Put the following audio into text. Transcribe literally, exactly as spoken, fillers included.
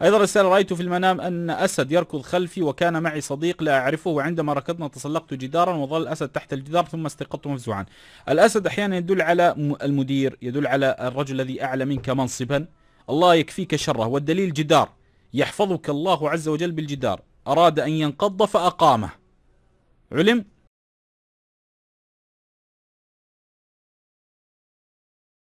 أيضا رسالة: رأيت في المنام أن أسد يركض خلفي وكان معي صديق لا أعرفه، وعندما ركضنا تسلقت جدارا وظل الأسد تحت الجدار ثم استيقظت مفزوعا. الأسد أحيانا يدل على م- المدير، يدل على الرجل الذي أعلى منك منصبا، الله يكفيك شره. والدليل جدار، يحفظك الله عز وجل بالجدار، أراد أن ينقض فأقامه، علم.